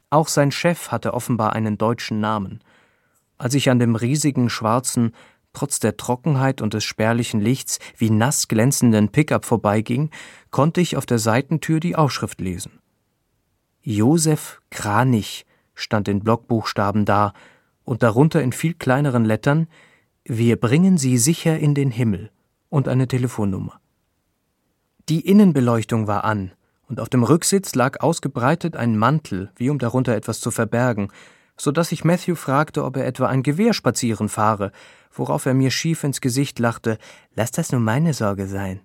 Auch sein Chef hatte offenbar einen deutschen Namen. Als ich an dem riesigen, schwarzen, trotz der Trockenheit und des spärlichen Lichts wie nass glänzenden Pickup vorbeiging, konnte ich auf der Seitentür die Aufschrift lesen. Josef Kranich stand in Blockbuchstaben da und darunter in viel kleineren Lettern: Wir bringen Sie sicher in den Himmel, und eine Telefonnummer. Die Innenbeleuchtung war an, und auf dem Rücksitz lag ausgebreitet ein Mantel, wie um darunter etwas zu verbergen, so dass ich Matthew fragte, ob er etwa ein Gewehr spazieren fahre, worauf er mir schief ins Gesicht lachte: »Lass das nur meine Sorge sein.«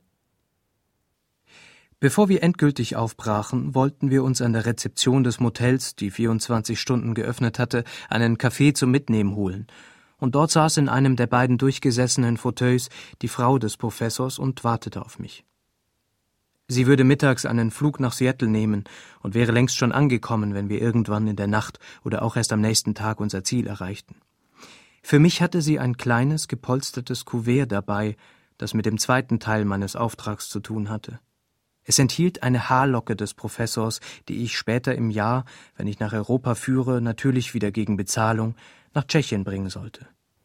Bevor wir endgültig aufbrachen, wollten wir uns an der Rezeption des Motels, die 24 Stunden geöffnet hatte, einen Kaffee zum Mitnehmen holen, und dort saß in einem der beiden durchgesessenen Fauteuils die Frau des Professors und wartete auf mich. Sie würde mittags einen Flug nach Seattle nehmen und wäre längst schon angekommen, wenn wir irgendwann in der Nacht oder auch erst am nächsten Tag unser Ziel erreichten. Für mich hatte sie ein kleines, gepolstertes Kuvert dabei, das mit dem zweiten Teil meines Auftrags zu tun hatte. Es enthielt eine Haarlocke des Professors, die ich später im Jahr, wenn ich nach Europa führe, natürlich wieder gegen Bezahlung, nach Tschechien bringen sollte.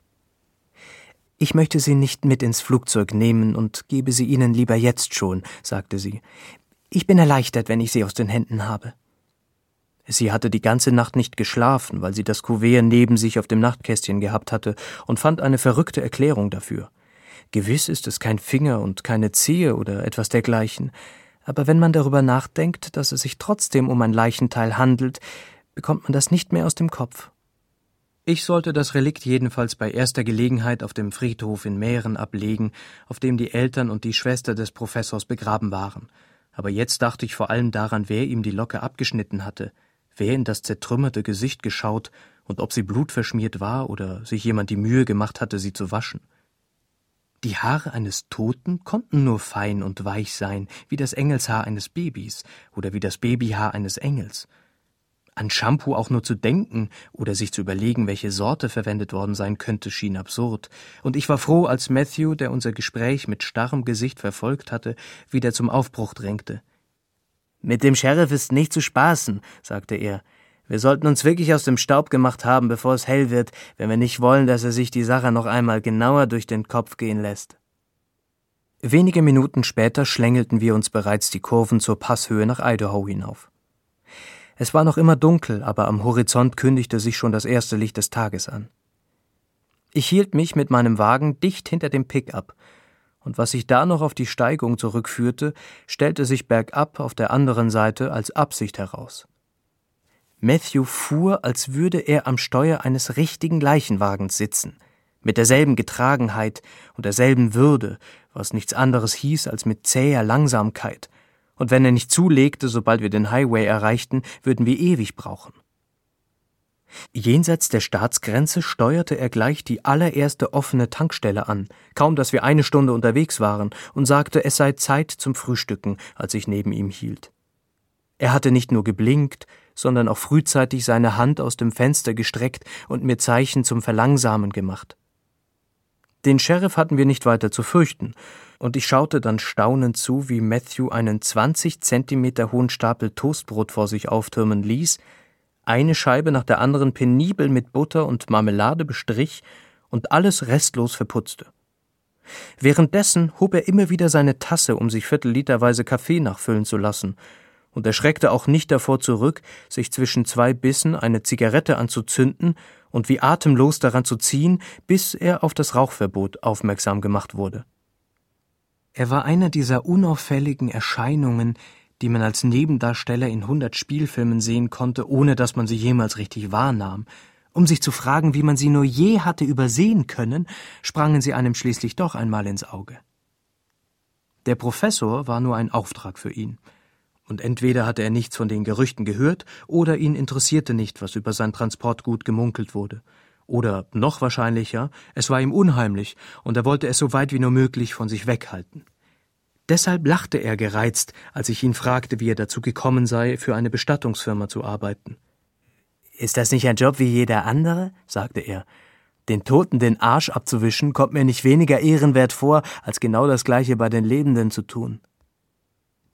»Ich möchte Sie nicht mit ins Flugzeug nehmen und gebe sie Ihnen lieber jetzt schon«, sagte sie. »Ich bin erleichtert, wenn ich sie aus den Händen habe.« Sie hatte die ganze Nacht nicht geschlafen, weil sie das Kuvert neben sich auf dem Nachtkästchen gehabt hatte und fand eine verrückte Erklärung dafür. Gewiss ist es kein Finger und keine Zehe oder etwas dergleichen, aber wenn man darüber nachdenkt, dass es sich trotzdem um ein Leichenteil handelt, bekommt man das nicht mehr aus dem Kopf. Ich sollte das Relikt jedenfalls bei erster Gelegenheit auf dem Friedhof in Mähren ablegen, auf dem die Eltern und die Schwester des Professors begraben waren. Aber jetzt dachte ich vor allem daran, wer ihm die Locke abgeschnitten hatte, wer in das zertrümmerte Gesicht geschaut und ob sie blutverschmiert war oder sich jemand die Mühe gemacht hatte, sie zu waschen. Die Haare eines Toten konnten nur fein und weich sein, wie das Engelshaar eines Babys oder wie das Babyhaar eines Engels. An Shampoo auch nur zu denken oder sich zu überlegen, welche Sorte verwendet worden sein könnte, schien absurd, und ich war froh, als Matthew, der unser Gespräch mit starrem Gesicht verfolgt hatte, wieder zum Aufbruch drängte. »Mit dem Sheriff ist nicht zu spaßen«, sagte er. »Wir sollten uns wirklich aus dem Staub gemacht haben, bevor es hell wird, wenn wir nicht wollen, dass er sich die Sache noch einmal genauer durch den Kopf gehen lässt.« Wenige Minuten später schlängelten wir uns bereits die Kurven zur Passhöhe nach Idaho hinauf. Es war noch immer dunkel, aber am Horizont kündigte sich schon das erste Licht des Tages an. Ich hielt mich mit meinem Wagen dicht hinter dem Pickup, und was sich da noch auf die Steigung zurückführte, stellte sich bergab auf der anderen Seite als Absicht heraus. Matthew fuhr, als würde er am Steuer eines richtigen Leichenwagens sitzen, mit derselben Getragenheit und derselben Würde, was nichts anderes hieß als mit zäher Langsamkeit, und wenn er nicht zulegte, sobald wir den Highway erreichten, würden wir ewig brauchen. Jenseits der Staatsgrenze steuerte er gleich die allererste offene Tankstelle an, kaum dass wir eine Stunde unterwegs waren, und sagte, es sei Zeit zum Frühstücken, als ich neben ihm hielt. Er hatte nicht nur geblinkt, sondern auch frühzeitig seine Hand aus dem Fenster gestreckt und mir Zeichen zum Verlangsamen gemacht. Den Sheriff hatten wir nicht weiter zu fürchten, und ich schaute dann staunend zu, wie Matthew einen 20 Zentimeter hohen Stapel Toastbrot vor sich auftürmen ließ, eine Scheibe nach der anderen penibel mit Butter und Marmelade bestrich und alles restlos verputzte. Währenddessen hob er immer wieder seine Tasse, um sich viertelliterweise Kaffee nachfüllen zu lassen, und er schreckte auch nicht davor zurück, sich zwischen zwei Bissen eine Zigarette anzuzünden und wie atemlos daran zu ziehen, bis er auf das Rauchverbot aufmerksam gemacht wurde. Er war einer dieser unauffälligen Erscheinungen, die man als Nebendarsteller in 100 Spielfilmen sehen konnte, ohne dass man sie jemals richtig wahrnahm. Um sich zu fragen, wie man sie nur je hatte übersehen können, sprangen sie einem schließlich doch einmal ins Auge. Der Professor war nur ein Auftrag für ihn. Und entweder hatte er nichts von den Gerüchten gehört, oder ihn interessierte nicht, was über sein Transportgut gemunkelt wurde. Oder, noch wahrscheinlicher, es war ihm unheimlich, und er wollte es so weit wie nur möglich von sich weghalten. Deshalb lachte er gereizt, als ich ihn fragte, wie er dazu gekommen sei, für eine Bestattungsfirma zu arbeiten. »Ist das nicht ein Job wie jeder andere?« sagte er. »Den Toten den Arsch abzuwischen, kommt mir nicht weniger ehrenwert vor, als genau das Gleiche bei den Lebenden zu tun.«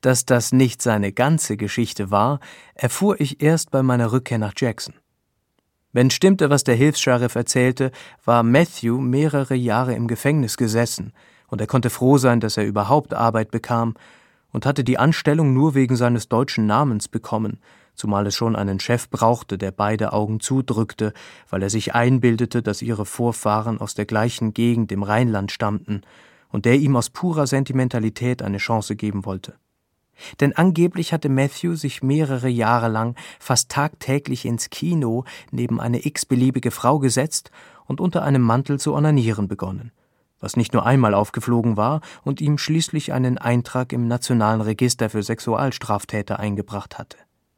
Dass das nicht seine ganze Geschichte war, erfuhr ich erst bei meiner Rückkehr nach Jackson. Wenn stimmte, was der Hilfs-Sheriff erzählte, war Matthew mehrere Jahre im Gefängnis gesessen, und er konnte froh sein, dass er überhaupt Arbeit bekam, und hatte die Anstellung nur wegen seines deutschen Namens bekommen, zumal es schon einen Chef brauchte, der beide Augen zudrückte, weil er sich einbildete, dass ihre Vorfahren aus der gleichen Gegend im Rheinland stammten, und der ihm aus purer Sentimentalität eine Chance geben wollte. Denn angeblich hatte Matthew sich mehrere Jahre lang fast tagtäglich ins Kino neben eine x-beliebige Frau gesetzt und unter einem Mantel zu onanieren begonnen, was nicht nur einmal aufgeflogen war und ihm schließlich einen Eintrag im Nationalen Register für Sexualstraftäter eingebracht hatte.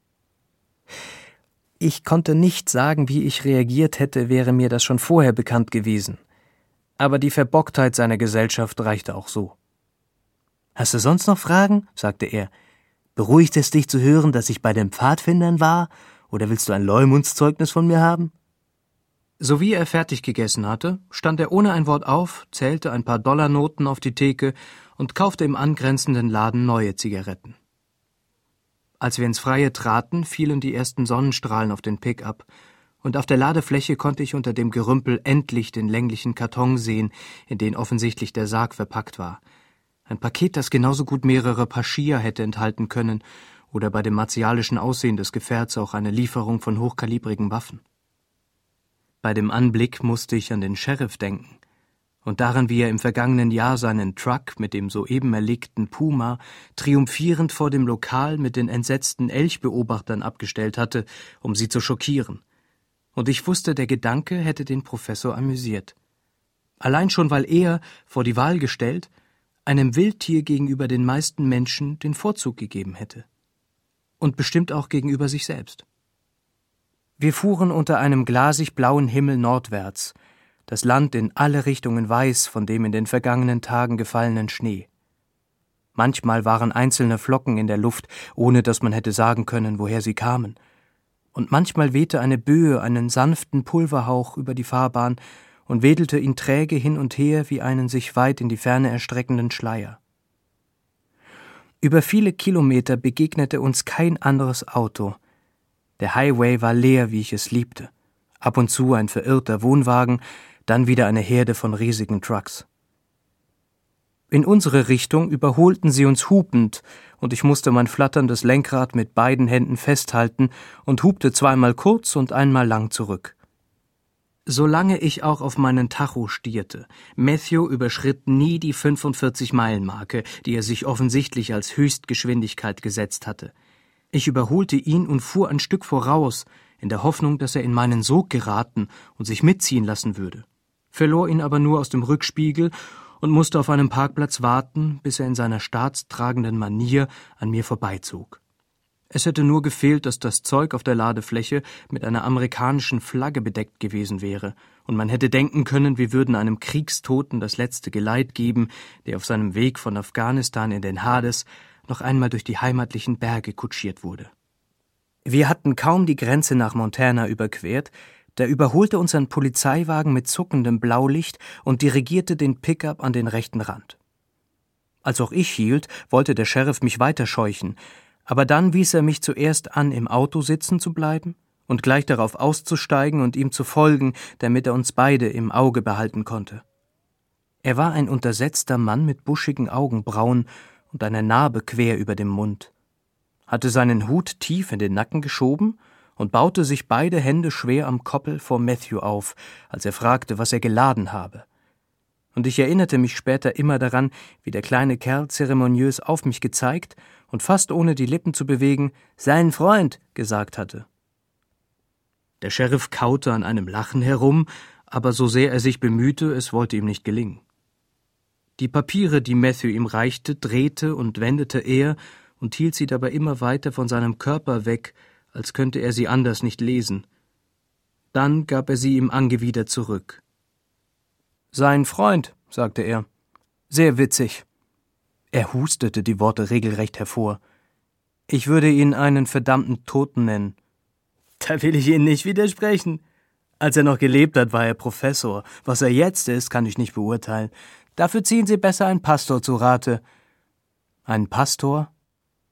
Ich konnte nicht sagen, wie ich reagiert hätte, wäre mir das schon vorher bekannt gewesen. Aber die Verbocktheit seiner Gesellschaft reichte auch so. »Hast du sonst noch Fragen?« sagte er. »Beruhigt es dich zu hören, dass ich bei den Pfadfindern war? Oder willst du ein Leumundszeugnis von mir haben?« Sowie er fertig gegessen hatte, stand er ohne ein Wort auf, zählte ein paar Dollarnoten auf die Theke und kaufte im angrenzenden Laden neue Zigaretten. Als wir ins Freie traten, fielen die ersten Sonnenstrahlen auf den Pick-up, und auf der Ladefläche konnte ich unter dem Gerümpel endlich den länglichen Karton sehen, in den offensichtlich der Sarg verpackt war. Ein Paket, das genauso gut mehrere Paschier hätte enthalten können oder bei dem martialischen Aussehen des Gefährts auch eine Lieferung von hochkalibrigen Waffen. Bei dem Anblick musste ich an den Sheriff denken und daran, wie er im vergangenen Jahr seinen Truck mit dem soeben erlegten Puma triumphierend vor dem Lokal mit den entsetzten Elchbeobachtern abgestellt hatte, um sie zu schockieren. Und ich wusste, der Gedanke hätte den Professor amüsiert. Allein schon, weil er, vor die Wahl gestellt, einem Wildtier gegenüber den meisten Menschen den Vorzug gegeben hätte. Und bestimmt auch gegenüber sich selbst. Wir fuhren unter einem glasig blauen Himmel nordwärts, das Land in alle Richtungen weiß von dem in den vergangenen Tagen gefallenen Schnee. Manchmal waren einzelne Flocken in der Luft, ohne dass man hätte sagen können, woher sie kamen. Und manchmal wehte eine Böe einen sanften Pulverhauch über die Fahrbahn und wedelte ihn träge hin und her wie einen sich weit in die Ferne erstreckenden Schleier. Über viele Kilometer begegnete uns kein anderes Auto. Der Highway war leer, wie ich es liebte. Ab und zu ein verirrter Wohnwagen, dann wieder eine Herde von riesigen Trucks. In unsere Richtung überholten sie uns hupend, und ich musste mein flatterndes Lenkrad mit beiden Händen festhalten und hupte zweimal kurz und einmal lang zurück. Solange ich auch auf meinen Tacho stierte, Matthew überschritt nie die 45-Meilen-Marke, die er sich offensichtlich als Höchstgeschwindigkeit gesetzt hatte. Ich überholte ihn und fuhr ein Stück voraus, in der Hoffnung, dass er in meinen Sog geraten und sich mitziehen lassen würde, verlor ihn aber nur aus dem Rückspiegel und musste auf einem Parkplatz warten, bis er in seiner staatstragenden Manier an mir vorbeizog. Es hätte nur gefehlt, dass das Zeug auf der Ladefläche mit einer amerikanischen Flagge bedeckt gewesen wäre, und man hätte denken können, wir würden einem Kriegstoten das letzte Geleit geben, der auf seinem Weg von Afghanistan in den Hades noch einmal durch die heimatlichen Berge kutschiert wurde. Wir hatten kaum die Grenze nach Montana überquert, da überholte uns ein Polizeiwagen mit zuckendem Blaulicht und dirigierte den Pickup an den rechten Rand. Als auch ich hielt, wollte der Sheriff mich weiterscheuchen, aber dann wies er mich zuerst an, im Auto sitzen zu bleiben und gleich darauf auszusteigen und ihm zu folgen, damit er uns beide im Auge behalten konnte. Er war ein untersetzter Mann mit buschigen Augenbrauen und einer Narbe quer über dem Mund, hatte seinen Hut tief in den Nacken geschoben und baute sich beide Hände schwer am Koppel vor Matthew auf, als er fragte, was er geladen habe. Und ich erinnerte mich später immer daran, wie der kleine Kerl zeremoniös auf mich gezeigt und fast ohne die Lippen zu bewegen, »Sein Freund«, gesagt hatte. Der Sheriff kaute an einem Lachen herum, aber so sehr er sich bemühte, es wollte ihm nicht gelingen. Die Papiere, die Matthew ihm reichte, drehte und wendete er und hielt sie dabei immer weiter von seinem Körper weg, als könnte er sie anders nicht lesen. Dann gab er sie ihm angewidert zurück. »Sein Freund«, sagte er. »Sehr witzig.« Er hustete die Worte regelrecht hervor. »Ich würde ihn einen verdammten Toten nennen.« »Da will ich Ihnen nicht widersprechen. Als er noch gelebt hat, war er Professor. Was er jetzt ist, kann ich nicht beurteilen. Dafür ziehen Sie besser einen Pastor zu Rate.« »Einen Pastor?«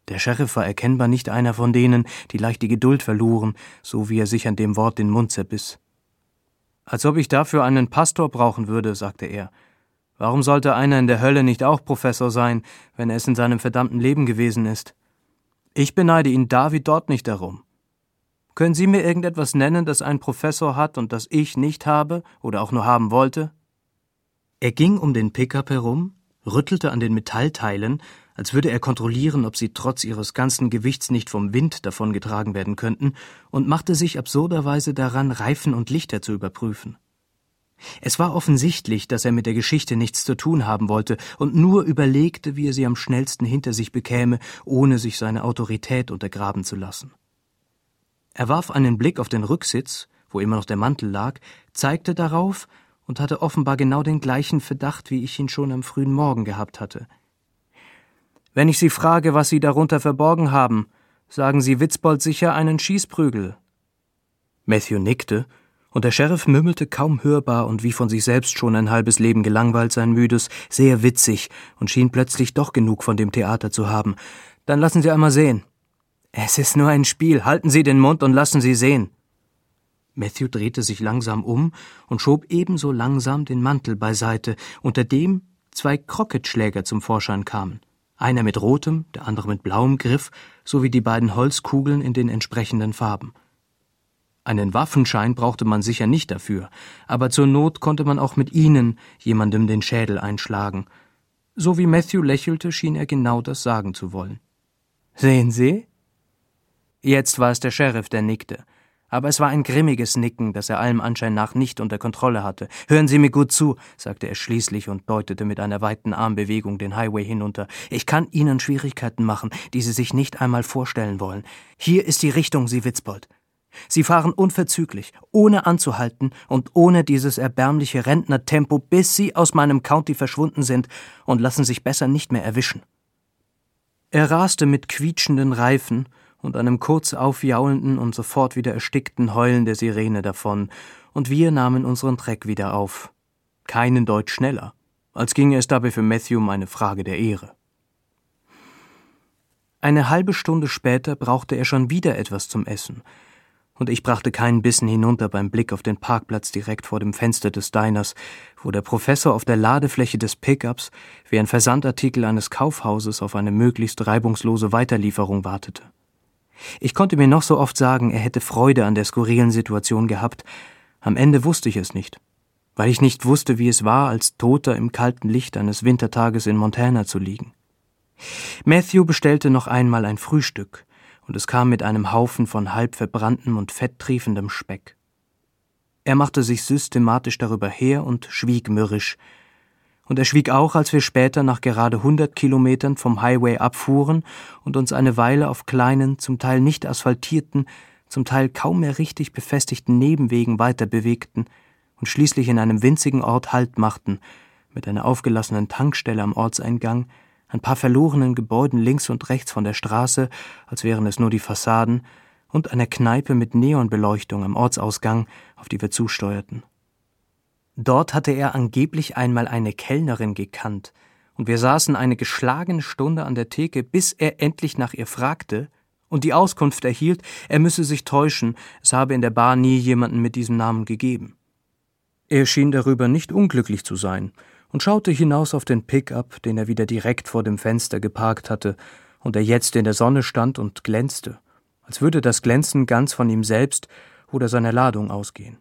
Der Sheriff war erkennbar nicht einer von denen, die leicht die Geduld verloren, so wie er sich an dem Wort den Mund zerbiss. »Als ob ich dafür einen Pastor brauchen würde«, sagte er. »Warum sollte einer in der Hölle nicht auch Professor sein, wenn er es in seinem verdammten Leben gewesen ist? Ich beneide ihn da wie dort nicht darum. Können Sie mir irgendetwas nennen, das ein Professor hat und das ich nicht habe oder auch nur haben wollte?« Er ging um den Pickup herum, rüttelte an den Metallteilen, als würde er kontrollieren, ob sie trotz ihres ganzen Gewichts nicht vom Wind davongetragen werden könnten, und machte sich absurderweise daran, Reifen und Lichter zu überprüfen. Es war offensichtlich, dass er mit der Geschichte nichts zu tun haben wollte und nur überlegte, wie er sie am schnellsten hinter sich bekäme, ohne sich seine Autorität untergraben zu lassen. Er warf einen Blick auf den Rücksitz, wo immer noch der Mantel lag, zeigte darauf und hatte offenbar genau den gleichen Verdacht, wie ich ihn schon am frühen Morgen gehabt hatte. »Wenn ich Sie frage, was Sie darunter verborgen haben, sagen Sie Witzbold sicher einen Schießprügel.« Matthew nickte, und der Sheriff mümmelte kaum hörbar und wie von sich selbst schon ein halbes Leben gelangweilt sein müdes, sehr witzig und schien plötzlich doch genug von dem Theater zu haben. »Dann lassen Sie einmal sehen.« »Es ist nur ein Spiel, halten Sie den Mund und lassen Sie sehen.« Matthew drehte sich langsam um und schob ebenso langsam den Mantel beiseite, unter dem 2 Krocketschläger zum Vorschein kamen. Einer mit rotem, der andere mit blauem Griff, sowie die beiden Holzkugeln in den entsprechenden Farben. Einen Waffenschein brauchte man sicher nicht dafür, aber zur Not konnte man auch mit ihnen jemandem den Schädel einschlagen. So wie Matthew lächelte, schien er genau das sagen zu wollen. »Sehen Sie?« Jetzt war es der Sheriff, der nickte. Aber es war ein grimmiges Nicken, das er allem Anschein nach nicht unter Kontrolle hatte. »Hören Sie mir gut zu«, sagte er schließlich und deutete mit einer weiten Armbewegung den Highway hinunter. »Ich kann Ihnen Schwierigkeiten machen, die Sie sich nicht einmal vorstellen wollen. Hier ist die Richtung, Sie Witzbold. Sie fahren unverzüglich, ohne anzuhalten und ohne dieses erbärmliche Rentnertempo, bis Sie aus meinem County verschwunden sind und lassen sich besser nicht mehr erwischen.« Er raste mit quietschenden Reifen und einem kurz aufjaulenden und sofort wieder erstickten Heulen der Sirene davon, und wir nahmen unseren Treck wieder auf. Keinen Deut schneller, als ginge es dabei für Matthew um eine Frage der Ehre. Eine halbe Stunde später brauchte er schon wieder etwas zum Essen, und ich brachte keinen Bissen hinunter beim Blick auf den Parkplatz direkt vor dem Fenster des Diners, wo der Professor auf der Ladefläche des Pickups wie ein Versandartikel eines Kaufhauses auf eine möglichst reibungslose Weiterlieferung wartete. Ich konnte mir noch so oft sagen, er hätte Freude an der skurrilen Situation gehabt. Am Ende wusste ich es nicht, weil ich nicht wusste, wie es war, als Toter im kalten Licht eines Wintertages in Montana zu liegen. Matthew bestellte noch einmal ein Frühstück, und es kam mit einem Haufen von halb verbranntem und fetttriefendem Speck. Er machte sich systematisch darüber her und schwieg mürrisch. Und er schwieg auch, als wir später nach gerade 100 Kilometern vom Highway abfuhren und uns eine Weile auf kleinen, zum Teil nicht asphaltierten, zum Teil kaum mehr richtig befestigten Nebenwegen weiter bewegten und schließlich in einem winzigen Ort Halt machten, mit einer aufgelassenen Tankstelle am Ortseingang, ein paar verlorenen Gebäuden links und rechts von der Straße, als wären es nur die Fassaden, und einer Kneipe mit Neonbeleuchtung am Ortsausgang, auf die wir zusteuerten. Dort hatte er angeblich einmal eine Kellnerin gekannt, und wir saßen eine geschlagene Stunde an der Theke, bis er endlich nach ihr fragte und die Auskunft erhielt, er müsse sich täuschen, es habe in der Bar nie jemanden mit diesem Namen gegeben. Er schien darüber nicht unglücklich zu sein und schaute hinaus auf den Pickup, den er wieder direkt vor dem Fenster geparkt hatte und der jetzt in der Sonne stand und glänzte, als würde das Glänzen ganz von ihm selbst oder seiner Ladung ausgehen.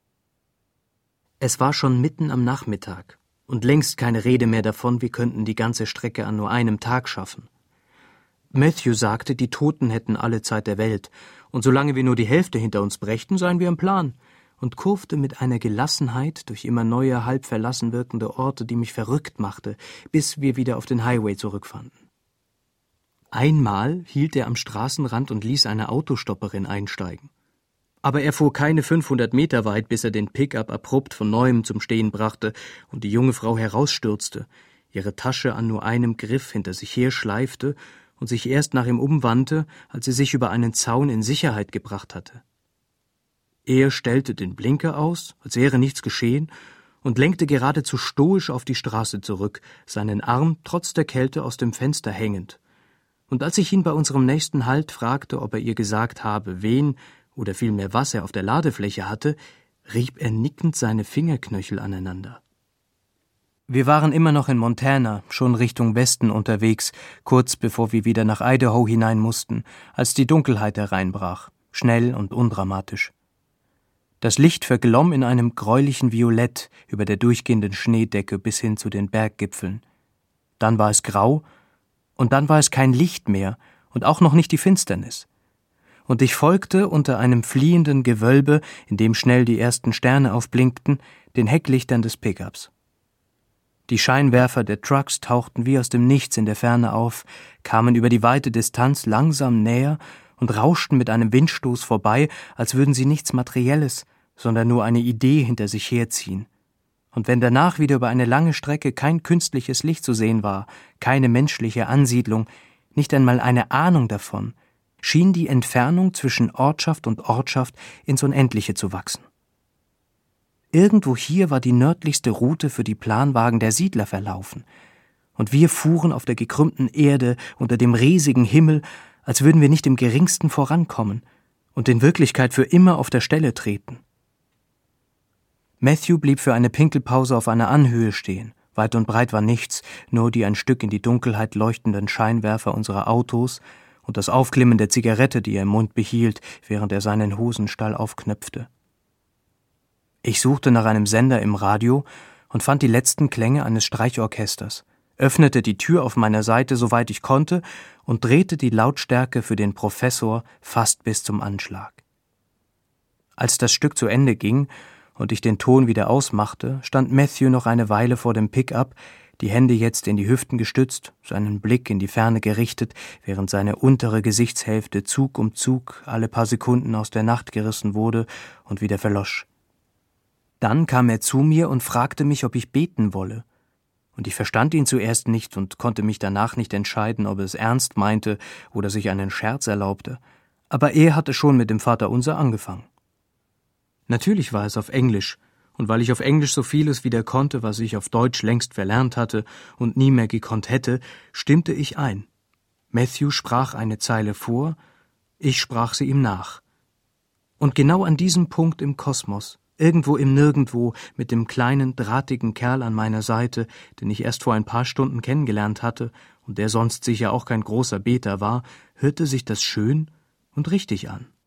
Es war schon mitten am Nachmittag und längst keine Rede mehr davon, wir könnten die ganze Strecke an nur einem Tag schaffen. Matthew sagte, die Toten hätten alle Zeit der Welt, und solange wir nur die Hälfte hinter uns brächten, seien wir im Plan, und kurfte mit einer Gelassenheit durch immer neue, halb verlassen wirkende Orte, die mich verrückt machte, bis wir wieder auf den Highway zurückfanden. Einmal hielt er am Straßenrand und ließ eine Autostopperin einsteigen. Aber er fuhr keine 500 Meter weit, bis er den Pickup abrupt von Neuem zum Stehen brachte und die junge Frau herausstürzte, ihre Tasche an nur einem Griff hinter sich herschleifte und sich erst nach ihm umwandte, als sie sich über einen Zaun in Sicherheit gebracht hatte. Er stellte den Blinker aus, als wäre nichts geschehen, und lenkte geradezu stoisch auf die Straße zurück, seinen Arm trotz der Kälte aus dem Fenster hängend. Und als ich ihn bei unserem nächsten Halt fragte, ob er ihr gesagt habe, wen oder vielmehr was er auf der Ladefläche hatte, rieb er nickend seine Fingerknöchel aneinander. Wir waren immer noch in Montana, schon Richtung Westen unterwegs, kurz bevor wir wieder nach Idaho hinein mussten, als die Dunkelheit hereinbrach, schnell und undramatisch. Das Licht verglomm in einem gräulichen Violett über der durchgehenden Schneedecke bis hin zu den Berggipfeln. Dann war es grau, und dann war es kein Licht mehr und auch noch nicht die Finsternis. Und ich folgte unter einem fliehenden Gewölbe, in dem schnell die ersten Sterne aufblinkten, den Hecklichtern des Pickups. Die Scheinwerfer der Trucks tauchten wie aus dem Nichts in der Ferne auf, kamen über die weite Distanz langsam näher und rauschten mit einem Windstoß vorbei, als würden sie nichts Materielles, sondern nur eine Idee hinter sich herziehen. Und wenn danach wieder über eine lange Strecke kein künstliches Licht zu sehen war, keine menschliche Ansiedlung, nicht einmal eine Ahnung davon, schien die Entfernung zwischen Ortschaft und Ortschaft ins Unendliche zu wachsen. Irgendwo hier war die nördlichste Route für die Planwagen der Siedler verlaufen, und wir fuhren auf der gekrümmten Erde unter dem riesigen Himmel, als würden wir nicht im geringsten vorankommen und in Wirklichkeit für immer auf der Stelle treten. Matthew blieb für eine Pinkelpause auf einer Anhöhe stehen. Weit und breit war nichts, nur die ein Stück in die Dunkelheit leuchtenden Scheinwerfer unserer Autos und das Aufklimmen der Zigarette, die er im Mund behielt, während er seinen Hosenstall aufknöpfte. Ich suchte nach einem Sender im Radio und fand die letzten Klänge eines Streichorchesters, öffnete die Tür auf meiner Seite, soweit ich konnte, und drehte die Lautstärke für den Professor fast bis zum Anschlag. Als das Stück zu Ende ging und ich den Ton wieder ausmachte, stand Matthew noch eine Weile vor dem Pickup, die Hände jetzt in die Hüften gestützt, seinen Blick in die Ferne gerichtet, während seine untere Gesichtshälfte Zug um Zug alle paar Sekunden aus der Nacht gerissen wurde und wieder verlosch. Dann kam er zu mir und fragte mich, ob ich beten wolle. Und ich verstand ihn zuerst nicht und konnte mich danach nicht entscheiden, ob er es ernst meinte oder sich einen Scherz erlaubte. Aber er hatte schon mit dem Vaterunser angefangen. Natürlich war es auf Englisch, und weil ich auf Englisch so vieles wieder konnte, was ich auf Deutsch längst verlernt hatte und nie mehr gekonnt hätte, stimmte ich ein. Matthew sprach eine Zeile vor, ich sprach sie ihm nach. Und genau an diesem Punkt im Kosmos, irgendwo im Nirgendwo, mit dem kleinen, drahtigen Kerl an meiner Seite, den ich erst vor ein paar Stunden kennengelernt hatte und der sonst sicher auch kein großer Beter war, hörte sich das schön und richtig an.